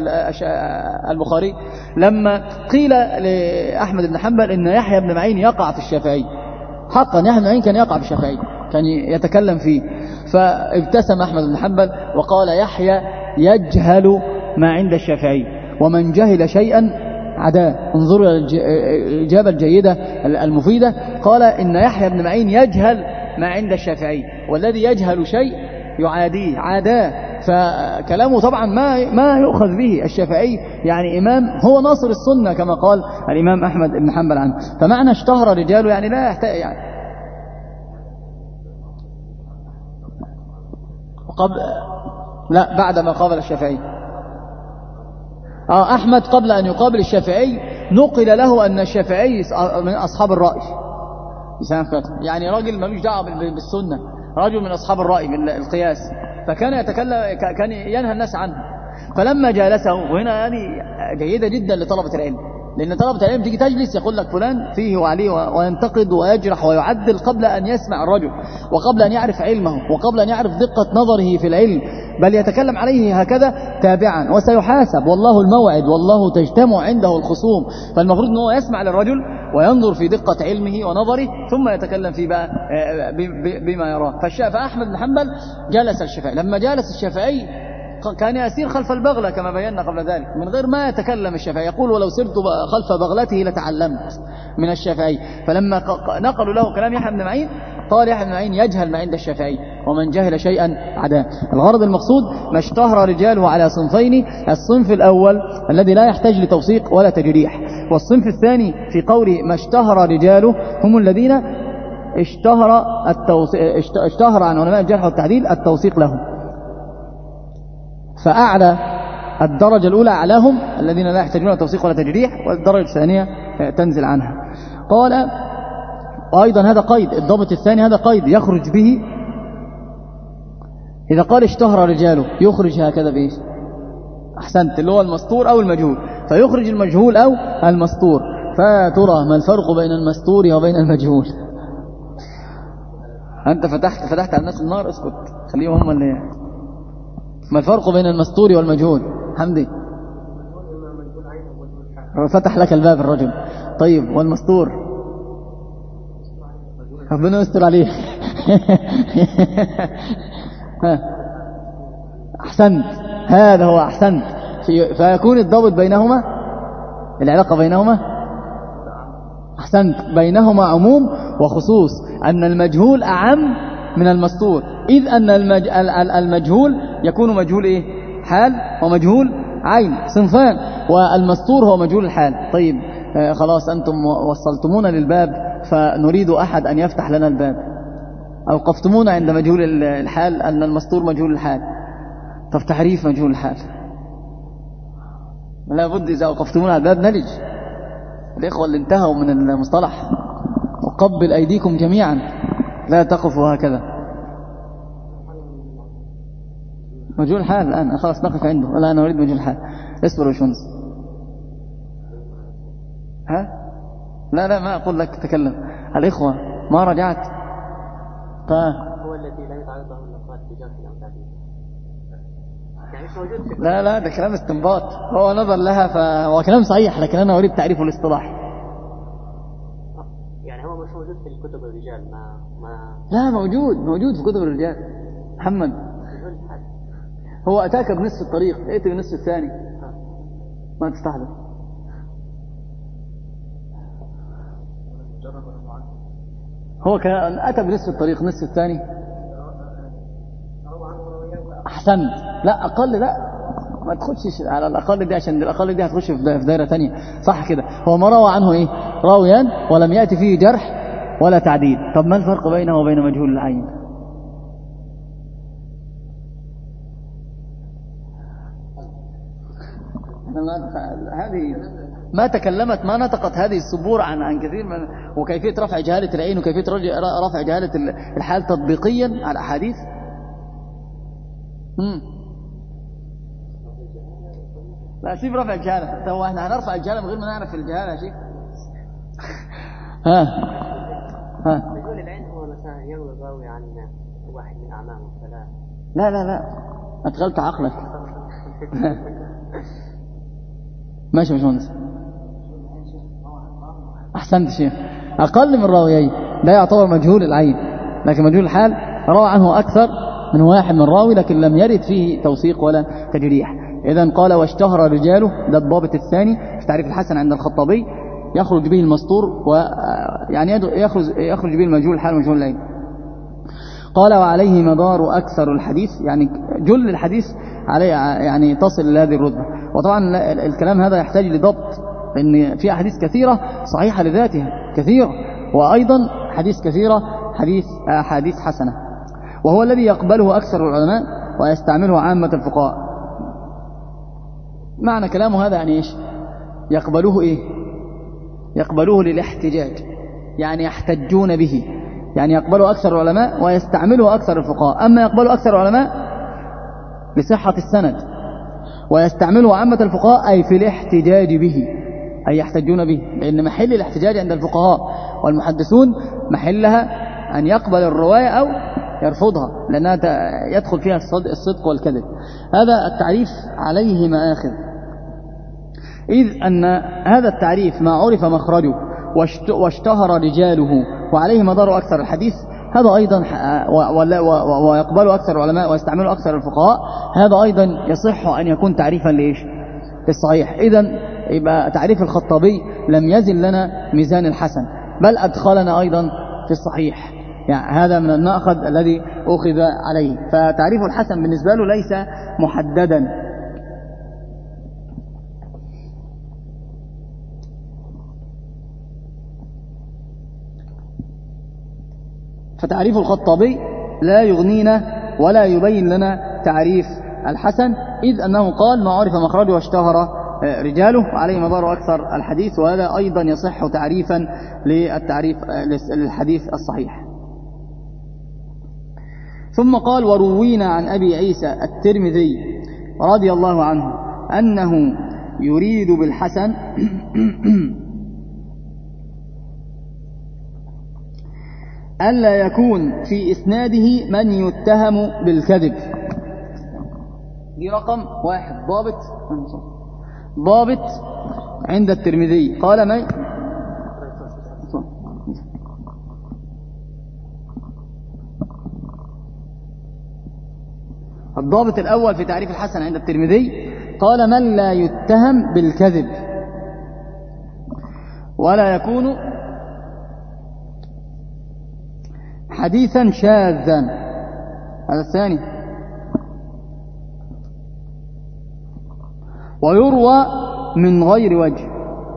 S2: البخاري. لما قيل لاحمد بن حنبل ان يحيى بن معين يقع في الشافعي، حقا يحيى بن معين كان يقع في الشافعي، كان يتكلم فيه، فابتسم احمد بن حنبل وقال يحيى يجهل ما عند الشافعي، ومن جهل شيئا عداه. انظروا إلى الإجابة الجيدة المفيدة. قال إن يحيى بن معين يجهل ما عند الشافعي، والذي يجهل شيء يعاديه عاداه. فكلامه طبعا ما ما يؤخذ به. الشافعي يعني إمام، هو ناصر السنة كما قال الإمام أحمد بن حنبل عنه. فمعنى اشتهر رجاله يعني لا يحتاج يعني قبل لا بعد ما قابل الشافعي. آه أحمد قبل أن يقابل الشافعي نقل له أن الشافعي من أصحاب الرأي، يعني راجل ملوش دعوة بالسنة، رجل من أصحاب الرأي بالقياس، فكان يتكلم كان ينهى الناس عنه. فلما جالسه، وهنا يعني جيدة جدا لطلبة العلم، لأن طلبة العلم تيجي تجلس يقول لك فلان فيه وعليه، وينتقد ويجرح ويعدل قبل أن يسمع الرجل، وقبل أن يعرف علمه، وقبل أن يعرف دقة نظره في العلم، بل يتكلم عليه هكذا تابعا. وسيحاسب والله الموعد، والله تجتمع عنده الخصوم. فالمفروض أنه يسمع للرجل وينظر في دقة علمه ونظره، ثم يتكلم في بقى بما يراه. فأحمد بن حنبل جلس الشافعي، لما جلس الشافعي كان يسير خلف البغلة كما بينا قبل ذلك، من غير ما يتكلم الشافعي، يقول ولو سرت خلف بغلته لتعلمت من الشافعي. فلما نقلوا له كلام يحيى بن معين قال يحيى بن معين يجهل ما عند الشافعي، ومن جهل شيئا عداه. الغرض المقصود ما اشتهر رجاله على صنفين: الصنف الأول الذي لا يحتاج لتوثيق ولا تجريح، والصنف الثاني في قوله ما اشتهر رجاله هم الذين اشتهر, اشتهر عن علماء الجرح والتعديل التوثيق لهم. فأعلى الدرجة الأولى أعلاهم الذين لا يحتاجون توثيق ولا تجريح، والدرجة الثانية تنزل عنها. قال أيضا هذا قيد، الضابط الثاني هذا قيد يخرج به إذا قال اشتهر رجاله، يخرج هكذا بإيش؟ أحسنت، اللي هو المستور أو المجهول، فيخرج المجهول أو المستور. فترى ما الفرق بين المستور وبين المجهول؟ أنت فتحت فتحت على الناس النار، اسكت خليهم هم اللي. ما الفرق بين المستور والمجهول؟ حمدي فتح لك الباب الرجل. طيب والمستور؟ ربنا يستر عليه. أحسنت، هذا هو أحسنت. فيكون الضابط بينهما، العلاقة بينهما أحسنت، بينهما عموم وخصوص، أن المجهول أعم من المستور، إذ أن المج... المجهول يكون مجهول إيه؟ حال ومجهول عين، صنفان، والمستور هو مجهول الحال. طيب آه خلاص أنتم وصلتمونا للباب، فنريد أحد أن يفتح لنا الباب. أوقفتمونا عند مجهول الحال أن المستور مجهول الحال. طب تعريف مجهول الحال لا بد إذا أوقفتمونا على الباب نلج. الإخوة اللي انتهوا من المصطلح وقبل أيديكم جميعا، لا تقفوا هكذا. مجهول حال الآن خلاص نقف عنده. لا أنا أريد مجهول حال. اصبر يا شمس. ها لا لا ما أقول لك تكلم. الإخوة ما رجعت. ف
S3: هو الذي لا يتعرض له النقاط بجانب الأمثال يعني مش موجود.
S2: لا لا ده كلام استنباط. هو نظر لها فهو كلام صحيح لكن أنا أريد تعريفه الاصطلاحي.
S3: يعني هو مش موجود في كتب الرجال. ما ما
S2: لا موجود موجود في كتب الرجال محمد. هو أتاك بنصف الطريق ائت بالنصف الثاني ما تستحضر. هو كان أتى بنصف الطريق نصف الثاني. أحسنت. لا أقل لا ما تخشش على الأقل دي عشان الأقل دي هتخش في دائرة تانية صح كده. هو ما روى عنه إيه راويان ولم يأتي فيه جرح ولا تعديل. طب ما الفرق بينه وبين مجهول العين؟ هذه ما تكلمت ما نطقت هذه الصبور عن عن كثير من وكيفية رفع جهالة العين وكيفية رفع جهالة الحال تطبيقيا على الأحاديث. امم لا سيب رفع الجهالة. هو احنا هنرفع الجهالة من غير ما نعرف الجهالة يا شيخ. ها ها
S3: مجهول العين هو مثلا يروي الراوي عن واحد من أعمامه فلا
S2: لا لا لا أدخلت عقلك. ماشي يا باشمهندس. أحسنت شيخ. أقل من راويين لا يعتبر مجهول العين لكن مجهول الحال روى عنه أكثر من واحد من راوي لكن لم يرد فيه توثيق ولا تجريح. إذن قال واشتهر رجاله. ده الضابط الثاني في تعريف الحسن عند الخطابي. يخرج به المستور ويعني يخرج يخرج به المجهول الحال ومجهول العين. قال وعليه مدار أكثر الحديث يعني جل الحديث عليه يعني تصل إلى هذه الرتبة. وطبعا الكلام هذا يحتاج لضبط لأن في أحاديث كثيرة صحيحة لذاتها كثيرة وأيضا حديث كثيرة حديث أحاديث حسنة. وهو الذي يقبله أكثر العلماء ويستعمله عامة الفقهاء. معنى كلامه هذا يعني إيش؟ يقبلوه إيه؟ يقبلوه للاحتجاج يعني يحتجون به يعني يقبله أكثر العلماء ويستعمله أكثر الفقهاء. أما يقبله أكثر العلماء لصحة السند ويستعمله عامة الفقهاء أي في الاحتجاج به أي يحتجون به لأن محل الاحتجاج عند الفقهاء والمحدثون محلها أن يقبل الرواية أو يرفضها لأنها يدخل فيها الصدق والكذب. هذا التعريف عليه مآخذ إذ أن هذا التعريف ما عرف مخرجه واشتهر رجاله وعليه مدار أكثر الحديث هذا أيضا ويقبل أكثر العلماء ويستعمله أكثر الفقهاء هذا أيضا يصح أن يكون تعريفا لإيش للصحيح. إذن يبقى تعريف الخطابي لم يزل لنا ميزان الحسن بل أدخلنا أيضا في الصحيح. يعني هذا من المأخذ الذي أخذ عليه. فتعريف الحسن بالنسبة له ليس محددا. فتعريف الخطابي لا يغنينا ولا يبين لنا تعريف الحسن إذ أنه قال ما عرف مخرجه واشتهر رجاله عليه مدار أكثر الحديث وهذا أيضا يصح تعريفا للتعريف للحديث الصحيح. ثم قال وروينا عن أبي عيسى الترمذي رضي الله عنه أنه يريد بالحسن ألا يكون في إسناده من يتهم بالكذب. دي رقم واحد ضابط ضابط عند الترمذي. قال ما الضابط الأول في تعريف الحسن عند الترمذي قال من لا يتهم بالكذب ولا يكون حديثا شاذا. هذا الثاني. ويروى من غير وجه.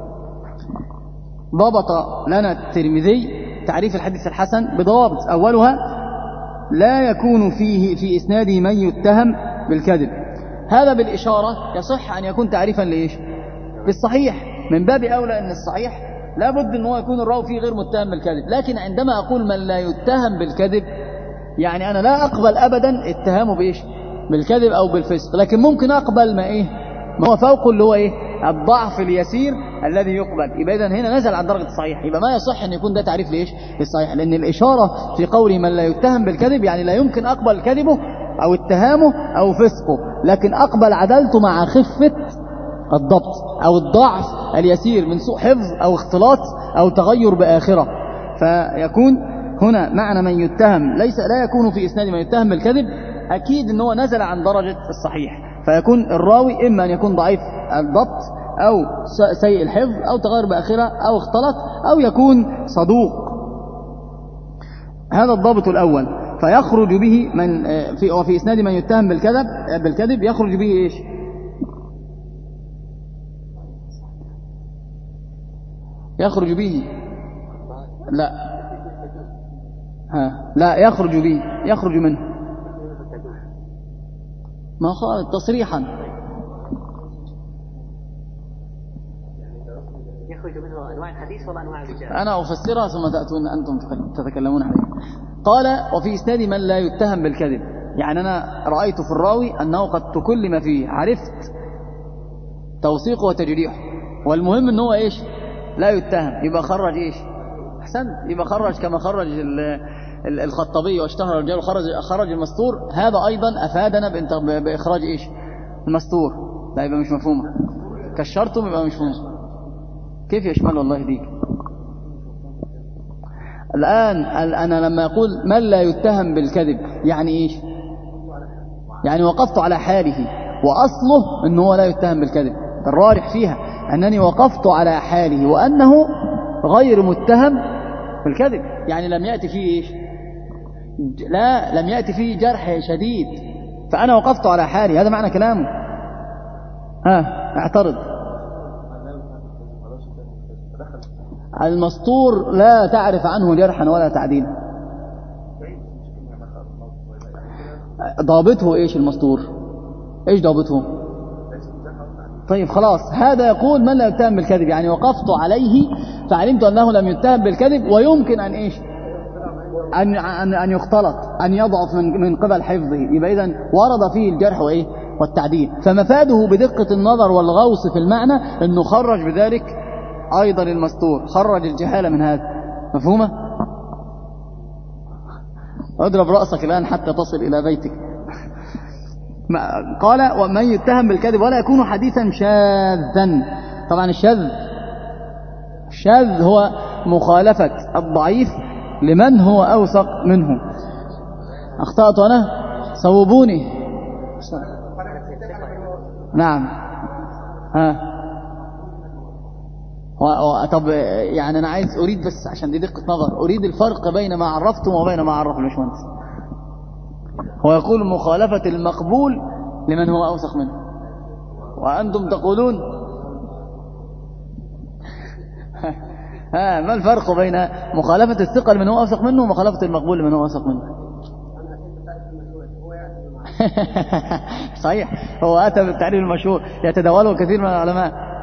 S2: ضبط لنا الترمذي تعريف الحديث الحسن بضوابط أولها لا يكون فيه في إسناده من يتهم بالكذب. هذا بالإشارة يصح أن يكون تعريفا لإيش بالصحيح من باب أولى أن الصحيح لا بد أنه يكون الراوي فيه غير متهم بالكذب. لكن عندما أقول من لا يتهم بالكذب يعني أنا لا أقبل أبدا اتهامه بإيش بالكذب أو بالفسق، لكن ممكن أقبل ما إيه ما هو فوقه اللي هو إيه الضعف اليسير الذي يقبل. يبقى إذن هنا نزل عن درجة الصحيح. يبقى ما يصح أن يكون ده تعريف لإيش للصحيح، لأن الإشارة في قول من لا يتهم بالكذب يعني لا يمكن أقبل كذبه أو اتهامه أو فسقه، لكن أقبل عدالته مع خفة الضبط أو الضعف اليسير من سوء حفظ أو اختلاط أو تغير بآخرة. فيكون هنا معنى من يتهم ليس لا يكون في إسناد من يتهم بالكذب أكيد أنه نزل عن درجة الصحيح، فيكون الراوي إما أن يكون ضعيف الضبط أو سيء الحفظ أو تغير بآخرة أو اختلط أو يكون صدوق. هذا الضابط الأول. فيخرج به من في وفي إسناد من يتهم بالكذب بالكذب يخرج به إيش يخرج به لا ها لا يخرج به يخرج منه ما قال تصريحا
S3: يخرج منه أنواع الحديث ولا أنواع الرجال.
S2: أنا أفسرها ثم تأتون أنتم تتكلمون عليها. قال وفي إسناد من لا يتهم بالكذب، يعني أنا رأيت في الراوي أنه قد تكلم فيه، عرفت توثيقه وتجريحه، والمهم أنه إيش لا يتهم، يبقى خرج إيش أحسن، يبقى خرج كما خرج الخطابي واشتهر الرجال خرج خرج المستور. هذا أيضا أفادنا بإخراج إيش المستور. لا يبقى مش مفهومة، كشرتم يبقى مش مفهومة. كيف يشمل الله يهديك؟ الآن أنا لما أقول من لا يتهم بالكذب يعني إيش؟ يعني وقفت على حاله وأصله أنه لا يتهم بالكذب. الراجح فيها أنني وقفت على حاله وأنه غير متهم بالكذب، يعني لم يأتي فيه إيش؟ لا لم يأتي فيه جرح شديد، فأنا وقفت على حالي. هذا معنى كلامه. ها اعترض. المستور لا تعرف عنه جرحا ولا تعديلا. ضابطه ايش المستور؟ ايش ضابطه؟ طيب خلاص، هذا يقول من لا يتهم بالكذب، يعني وقفت عليه فعلمت انه لم يتهم بالكذب ويمكن ان ايش ان ان, أن يختلط، ان يضعف من من قبل حفظه. يبقى اذا ورد فيه الجرح وايه والتعديل. فمفاده بدقة النظر والغوص في المعنى انه خرج بذلك أيضا المستور، خرج الجهالة من هذا. مفهومة؟ اضرب رأسك الآن حتى تصل إلى بيتك. قال ومن يتهم بالكذب ولا يكون حديثا شاذا. طبعا الشاذ الشاذ هو مخالفة الضعيف لمن هو أوثق منه. أخطأت أنا؟ صوبوني. نعم. ها طب يعني أنا عايز أريد بس عشان دي دقة نظر، أريد الفرق بين ما عرفتم وبين ما عرف الباشمهندس. هو يقول مخالفة المقبول لمن هو أوثق منه، وأنتم تقولون ها ما الفرق بين مخالفة الثقة لمن هو أوثق منه ومخالفة المقبول لمن هو أوثق منه؟ صحيح، هو أتى بالتعريف المشهور يتداوله كثير من العلماء.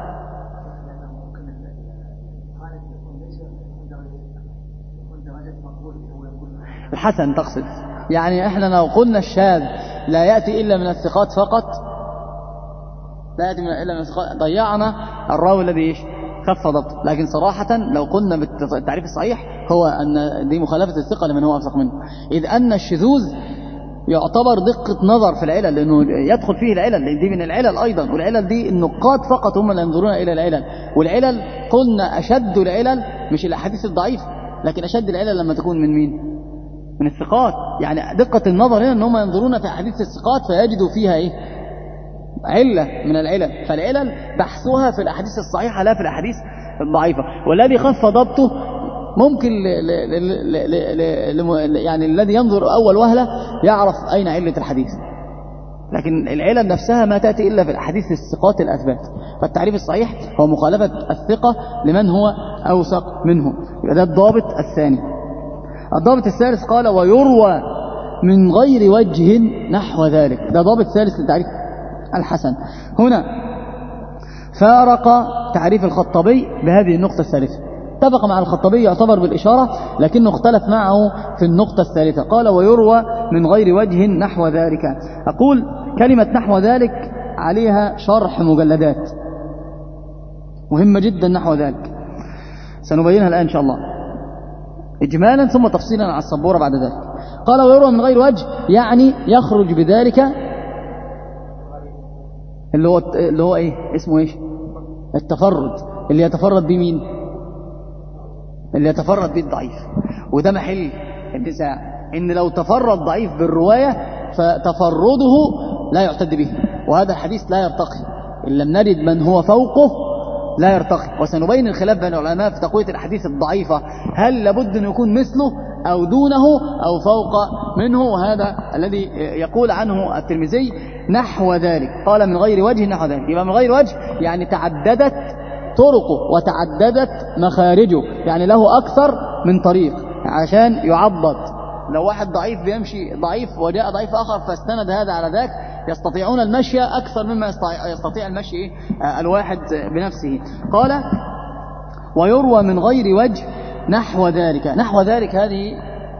S2: الحسن تقصد، يعني احنا لو قلنا الشاذ لا يأتي إلا من الثقات فقط، لا يأتي إلا من الثقات، ضيعنا الراوي الذي ايش خف ضبط. لكن صراحة لو قلنا بالتعريف الصحيح هو أن دي مخالفة الثقة لمن هو أوثق منه، إذ أن الشذوذ يعتبر دقة نظر في العلل، لأنه يدخل فيه العلل، لأن دي من العلل أيضا، والعلل دي النقاد فقط هم اللي ينظرون إلى العلل. والعلل قلنا أشد العلل مش الأحاديث الضعيفة، لكن أشد العلل لما تكون من مين؟ من الثقات. يعني دقة النظر هنا أنهم ينظرون في أحاديث الثقات فيجدوا فيها إيه؟ علة من العلل. فالعلل بحثها في الأحاديث الصحيحة لا في الأحاديث الضعيفة. والذي خف ضبطه ممكن ل ل ل ل يعني الذي ينظر أول وهلة يعرف أين علة الحديث، لكن العلل نفسها ما تأتي إلا في الأحاديث الثقات الأثبات. فالتعريف الصحيح هو مخالفة الثقة لمن هو أوثق منه. يبقى ده الضابط الثاني. الضابط الثالث قال ويروى من غير وجه نحو ذلك. ده ضابط ثالث للتعريف الحسن. هنا فارق تعريف الخطابي بهذه النقطة الثالثة، اتفق مع الخطابي يعتبر بالإشارة لكنه اختلف معه في النقطة الثالثة. قال ويروى من غير وجه نحو ذلك. أقول كلمة نحو ذلك عليها شرح مجلدات مهمة جدا نحو ذلك، سنبينها الآن إن شاء الله إجمالا ثم تفصيلا على السبورة بعد ذلك. قال ويروى من غير وجه، يعني يخرج بذلك اللي هو اللي هو ايه اسمه ايش التفرد، اللي يتفرد به مين؟ اللي يتفرد به الضعيف. وده محل النزاع، ان لو تفرد ضعيف بالرواية فتفرده لا يعتد به، وهذا الحديث لا يرتقي إن لم نجد من هو فوقه لا يرتقي. وسنبين الخلاف بين العلماء في تقوية الأحاديث الضعيفة، هل لابد أن يكون مثله أو دونه أو فوق منه، وهذا الذي يقول عنه الترمذي نحو ذلك. قال من غير وجه نحو ذلك، يبقى من غير وجه يعني تعددت طرقه وتعددت مخارجه، يعني له أكثر من طريق عشان يعضد. لو واحد ضعيف بيمشي ضعيف وجاء ضعيف آخر فاستند هذا على ذاك، يستطيعون المشي أكثر مما يستطيع المشي الواحد بنفسه. قال ويروى من غير وجه نحو ذلك. نحو ذلك هذه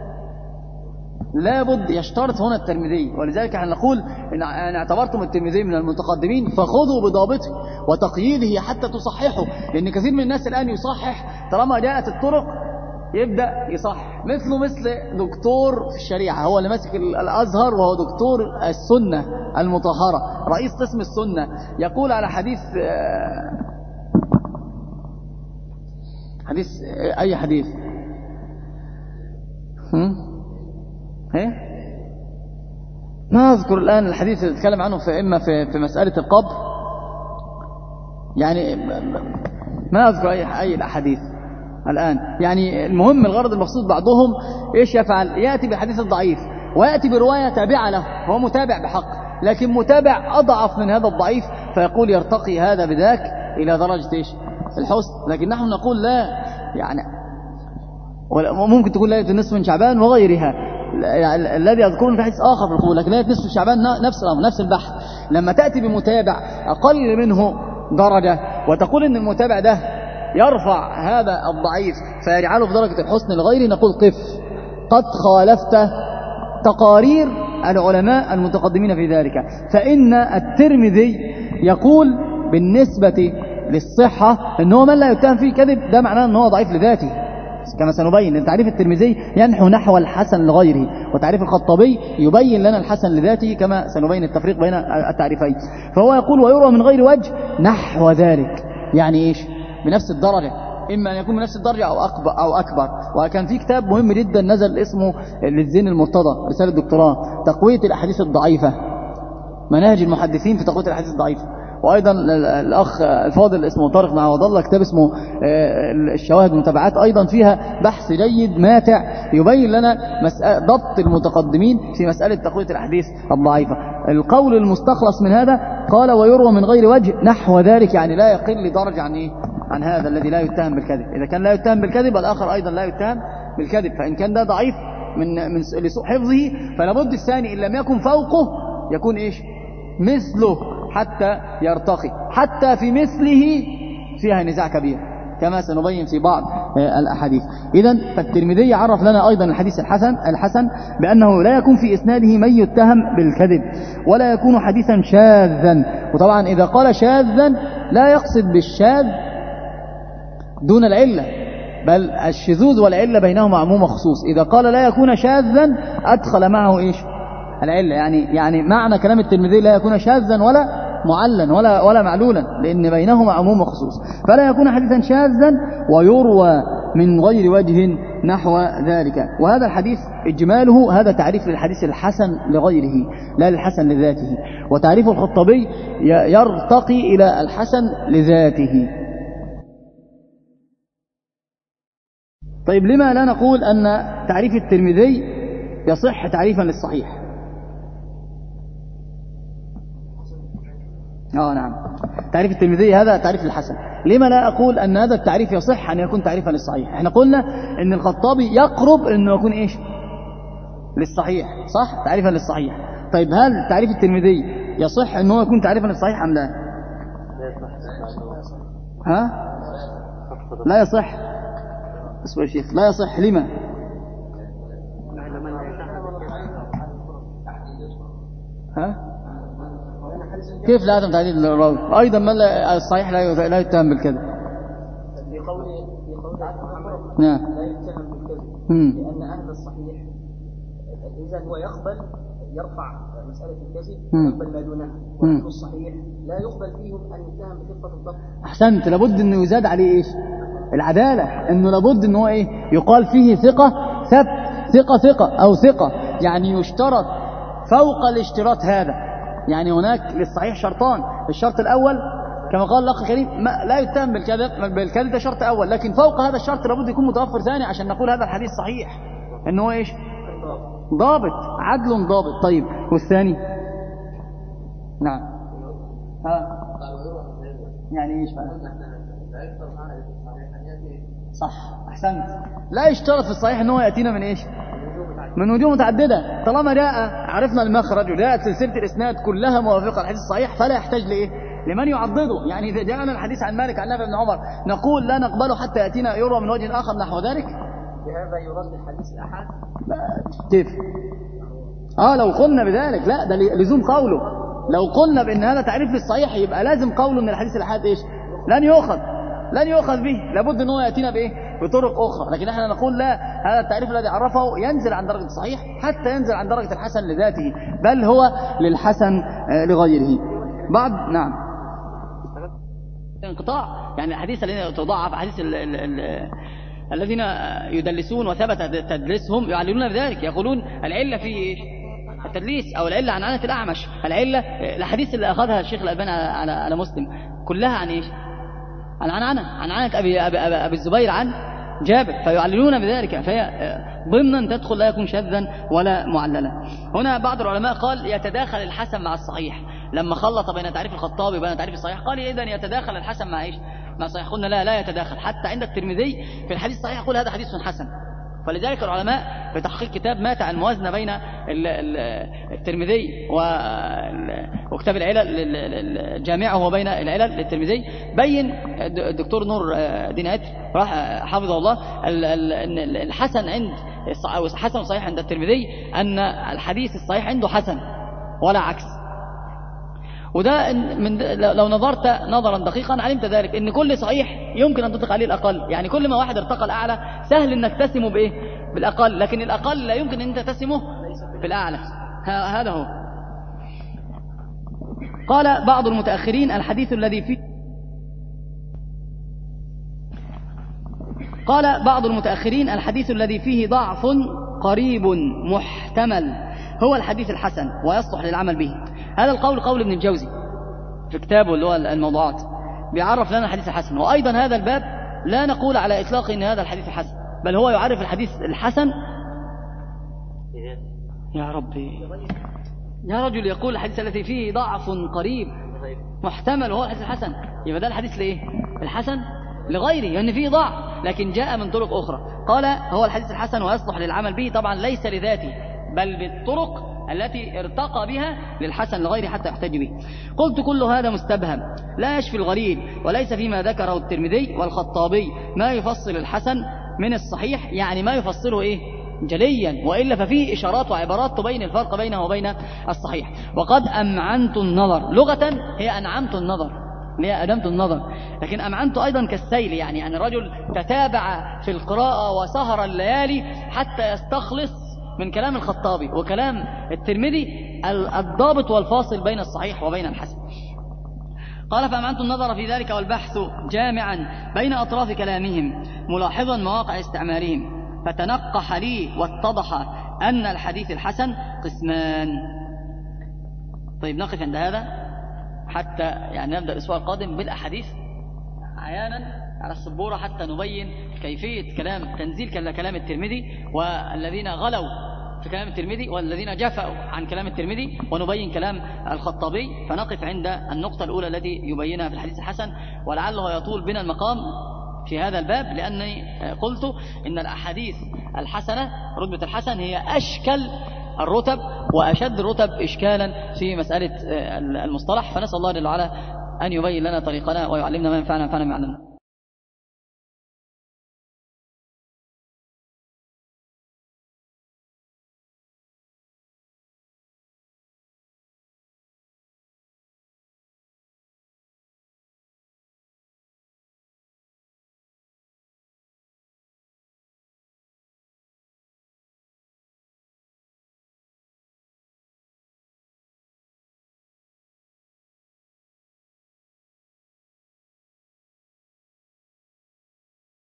S2: لا بد يشترط هنا الترمذي، ولذلك احنا نقول إن اعتبرتم الترمذي من المتقدمين فخذوا بضابطه وتقييده حتى تصححه، لأن كثير من الناس الآن يصحح طالما جاءت الطرق يبدأ يصح، مثله مثل دكتور في الشريعة، هو اللي ماسك الأزهر وهو دكتور السنة المطهرة، رئيس قسم السنة، يقول على حديث حديث أي حديث هم؟ ايه ما أذكر الآن الحديث اللي اتكلم عنه في إما في, في مسألة القبر، يعني ما أذكر أي أي الأحاديث الآن. يعني المهم الغرض المقصود بعضهم إيش يفعل؟ يأتي بالحديث الضعيف ويأتي برواية تابعة له، هو متابع بحق، لكن متابع أضعف من هذا الضعيف، فيقول يرتقي هذا بذاك إلى درجة إيش الحسن. لكن نحن نقول لا، يعني ممكن تقول ليلة النصف من شعبان وغيرها، يعني الذي يذكرون في حديث آخر نقول لك ليلة نصف شعبان نفس الأمر نفس البحث. لما تأتي بمتابع أقل منه درجة وتقول إن المتابع ده يرفع هذا الضعيف فيجعله في درجة الحسن لغيره، نقول قف، قد خالفت تقارير العلماء المتقدمين في ذلك. فإن الترمذي يقول بالنسبة للصحة أنه من لا يتهم فيه كذب، ده معناه أنه ضعيف لذاته كما سنبين. لأن تعريف الترمذي ينحو نحو الحسن لغيره، وتعريف الخطابي يبين لنا الحسن لذاته كما سنبين التفريق بين التعريفين. فهو يقول ويروى من غير وجه نحو ذلك، يعني إيش؟ بنفس الدرجة، إما أن يكون بنفس الدرجة أو أكبر, أو أكبر. وكان في كتاب مهم جدا نزل اسمه للزين المرتضى رسالة دكتوراه، تقوية الأحاديث الضعيفة، مناهج المحدثين في تقوية الأحاديث الضعيفة. وأيضا الأخ الفاضل اسمه طارق معوض الله كتاب اسمه الشواهد والمتابعات، أيضا فيها بحث جيد ماتع يبين لنا ضبط المتقدمين في مسألة تقوية الأحاديث الضعيفة. القول المستخلص من هذا قال ويروى من غير وجه نحو ذلك، يعني لا يقل درجة عن إيه؟ عن هذا الذي لا يتهم بالكذب. إذا كان لا يتهم بالكذب الآخر أيضا لا يتهم بالكذب، فإن كان ده ضعيف من من لسوء حفظه فلابد الثاني إن لم يكن فوقه يكون إيش؟ مثله حتى يرتقي. حتى في مثله فيها نزاع كبير كما سنبين في بعض الأحاديث. إذن فالترمذي عرف لنا أيضا الحديث الحسن الحسن بأنه لا يكون في إسناده من يتهم بالكذب، ولا يكون حديثا شاذا. وطبعا إذا قال شاذا لا يقصد بالشاذ دون العلة، بل الشذوذ والعلة بينهما عموم وخصوص. إذا قال لا يكون شاذا أدخل معه إيش؟ العلة. يعني يعني معنى كلام الترمذي لا يكون شاذا ولا معلا ولا ولا معلولا، لأن بينهما عموم وخصوص. فلا يكون حديثا شاذا ويروى من غير وجه نحو ذلك. وهذا الحديث إجماله هذا تعريف للحديث الحسن لغيره لا للحسن لذاته. وتعريف الخطابي يرتقي إلى الحسن لذاته. طيب لما لا نقول أن تعريف الترمذي يصح تعريفا للصحيح؟ آه نعم، تعريف الترمذي هذا تعريف الحسن. لما لا أقول أن هذا التعريف يصح أن يكون تعريفا للصحيح؟ احنا قلنا أن الخطابي يقرب أنه يكون إيش؟ للصحيح، صح؟ تعريفا للصحيح. طيب هل تعريف الترمذي يصح أنه يكون تعريفا للصحيح أم لا؟ ها؟ لا يصح. اسمع يا شيخ، لا يصح. لما؟ ها؟ كيف لا عدم تعديل الراوي؟ أيضا ما الصحيح لا لا يتهم بالكذب.
S3: في قول في قول محمد
S2: نعم
S3: لا يتهم بالكذب لأن أهل الصحيح إذا هو يقبل يرفع مسألة الكذب يقبل ما دونها، وأهل الصحيح لا يقبل فيهم أن يتهم بخفة الضبط.
S2: أحسنت. لابد أنه يزاد عليه إيش؟ العدالة. أنه لابد أنه إيه؟ يقال فيه ثقة ثبت، ثقة ثقة أو ثقة، يعني يشترط فوق الاشتراط هذا. يعني هناك للصحيح شرطان، الشرط الأول كما قال الأخ الكريم لا يتهم بالكذب، بالكذب ده شرط أول، لكن فوق هذا الشرط لابد يكون متوفر ثاني عشان نقول هذا الحديث صحيح، أنه إيش؟ ضابط، عدل ضابط. طيب والثاني؟ نعم. ها يعني إيش بقى؟ صح أحسنت. لا يشترط في الصحيح أنه يأتينا من إيش؟ من وجوه متعددة. طالما جاء عرفنا المخرج وجاءت سلسلة الإسناد كلها موافقة الحديث الصحيح فلا يحتاج لإيه؟ لمن يعضده. يعني إذا جاءنا الحديث عن مالك عن نافع بن عمر نقول لا نقبله حتى يأتينا يروى من وجه آخر نحو ذلك.
S3: بهذا يرد الحديث الأحد.
S2: كيف؟ آه لو قلنا بذلك لا، ده لزوم قوله. لو قلنا بأن هذا تعريف للصحيح يبقى لازم قوله من الحديث الأحد إيش؟ لن يؤخذ لن يؤخذ به، لابد أنه يأتينا بإيه؟ بطرق أخرى. لكن احنا نقول لا، هذا التعريف الذي عرفه ينزل عن درجة الصحيح حتى ينزل عن درجة الحسن لذاته، بل هو للحسن لغيره. بعد نعم انقطاع، يعني الحديث الذين تضاعف حديث ال ال ال الذين يدلسون وثبت تدليسهم يعللون بذلك، يقولون العلة في التدليس أو العلة عن عنة الأعمش. العلة الحديث اللي أخذها الشيخ الألباني على على مسلم كلها عن إيش؟ عن عنة عن عنة أبي, أبي, أبي, أبي الزبير عن جابر، فيعللون بذلك، فهي ضمنا تدخل لا يكون شاذا ولا معللا. هنا بعض العلماء قال يتداخل الحسن مع الصحيح، لما خلط بين تعريف الخطابي وبين تعريف الصحيح قال إذن يتداخل الحسن مع إيش؟ مع الصحيح. قلنا لا لا يتداخل. حتى عند الترمذي في الحديث الصحيح يقول هذا حديث حسن. فلذلك العلماء بتحقيق كتاب ماتع الموازنة بين الترمذي وكتاب العلل جامعه وبين العلل للترمذي بين الدكتور نور دين عتر حافظه الله الحسن عند حسن صحيح عند الترمذي أن الحديث الصحيح عنده حسن ولا عكس. وده من لو نظرت نظرا دقيقا علمت ذلك ان كل صحيح يمكن ان تطلق عليه الاقل، يعني كل ما واحد ارتقى الاعلى سهل انك تسمه بايه؟ بالاقل، لكن الاقل لا يمكن ان انت تسمه بالاعلى. هذا هو. قال بعض المتاخرين الحديث الذي فيه قال بعض المتاخرين الحديث الذي فيه ضعف قريب محتمل هو الحديث الحسن ويصلح للعمل به. هذا القول قول ابن الجوزي في كتابه اللي هو الموضوعات، بيعرف لنا الحديث الحسن. وأيضا هذا الباب لا نقول على إطلاق إن هذا الحديث الحسن، بل هو يعرف الحديث الحسن يا ربي يا رجل يقول الحديث الذي فيه ضعف قريب محتمل وهو الحديث الحسن، يبقى ده الحديث لإيه؟ الحسن لغيره، لأن يعني فيه ضعف لكن جاء من طرق أخرى. قال هو الحديث الحسن ويصلح للعمل به، طبعا ليس لذاته بل بالطرق التي ارتقى بها للحسن لغيره حتى يحتج به. قلت كل هذا مستبهم لا يشفي الغريب، وليس فيما ذكره الترمذي والخطابي ما يفصل الحسن من الصحيح، يعني ما يفصله إيه؟ جليا، وإلا ففيه إشارات وعبارات تبين الفرق بينه وبين الصحيح. وقد أمعنت النظر، لغة هي أنعمت النظر، هي أدمت النظر، لكن أمعنت أيضا كالسيل، يعني يعني رجل تتابع في القراءة وسهر الليالي حتى يستخلص من كلام الخطابي وكلام الترمذي الضابط والفاصل بين الصحيح وبين الحسن. قال فأمعنت النظر في ذلك والبحث جامعا بين أطراف كلامهم ملاحظا مواقع استعمالهم، فتنقح لي واتضح أن الحديث الحسن قسمان. طيب نقف عند هذا حتى يعني نبدأ الأسبوع القادم بالأحاديث عيانا على السبورة حتى نبين كيفية كلام تنزيل كلام الترمذي والذين غلوا في كلام الترمذي والذين جفوا عن كلام الترمذي، ونبين كلام الخطابي. فنقف عند النقطة الأولى التي يبينها في الحديث الحسن، ولعله يطول بنا المقام في هذا الباب، لأنني قلت إن الأحاديث الحسنة رتبة الحسن هي أشكل الرتب وأشد الرتب إشكالا في مسألة المصطلح. فنسأل الله جل وعلا أن يبين لنا طريقنا ويعلمنا ما ينفعنا وينفعنا ما يعلمنا.